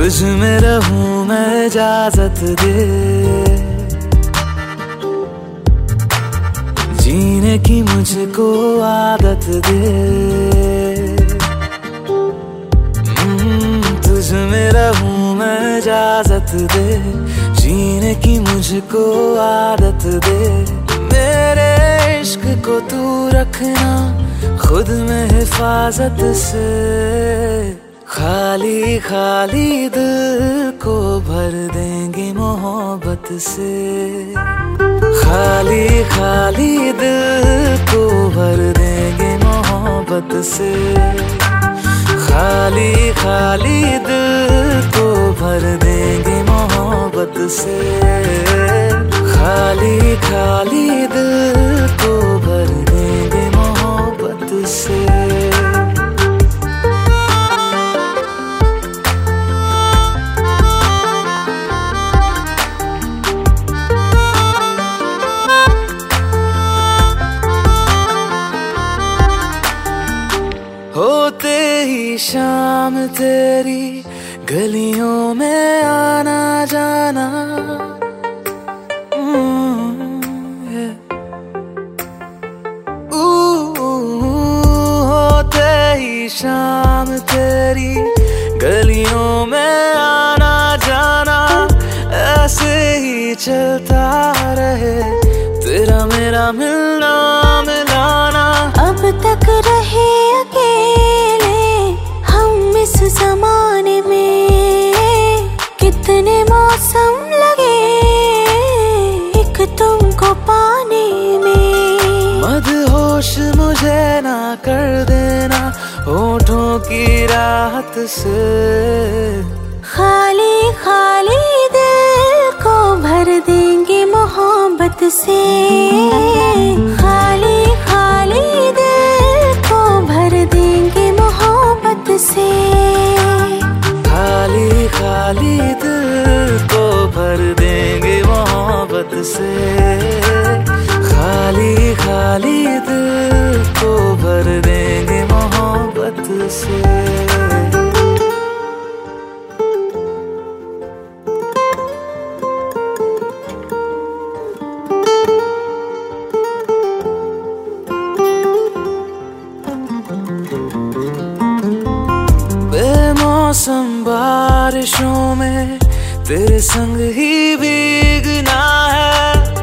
तुझ में रहूं मैं इजाजत दे, जीने की मुझको आदत दे। तुझ में रहूं मैं इजाजत दे, जीने की मुझको आदत दे। मेरे इश्क को तू रखना खुद में हिफाजत से, खाली खाली दिल को भर देंगे मोहब्बत से। खाली खाली दिल को भर देंगे मोहब्बत से। खाली खाली दिल को भर देंगे मोहब्बत से। खाली खाली दिल को भर देंगे मोहब्बत से। होते ही शाम तेरी गलियों में आना जाना, होते ही शाम तेरी गलियों में आना जाना। ऐसे ही चलता रहे तेरा मेरा मिलना मिलाना। अब तक रहे अकेले हम इस जमाने में, कितने मौसम लगे एक तुमको पाने में। मदहोश मुझे ना कर देना होठों की राहत से। खाली खाली दिल को भर देंगे मोहब्बत से। खाली खाली दिल को भर देंगे मोहब्बत से। खाली खाली दिल को भर देंगे मोहब्बत से। खाली खाली दिल को भर देंगे मोहब्बत से। बेमौसम बारिशों में तेरे संग ही भीगना है।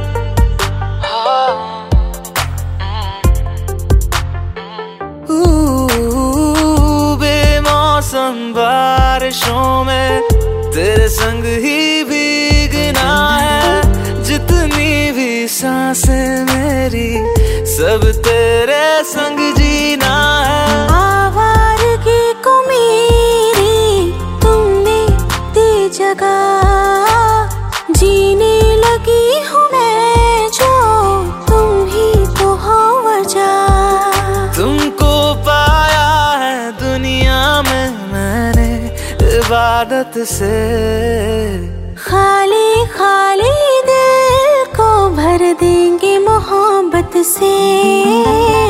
बेमौसम बारिशों में तेरे संग ही भीगना है। जितनी भी सांसें मेरी सब तेरे संग जीना है। आवारगी को मेरी तुमने दी जगह, जीने लगी हूँ मैं जो तुम ही तो हो वजह। तुमको पाया है दुनिया में मैंने इबादत से। खाली खाली दिल को भर देंगे मोहब्बत से।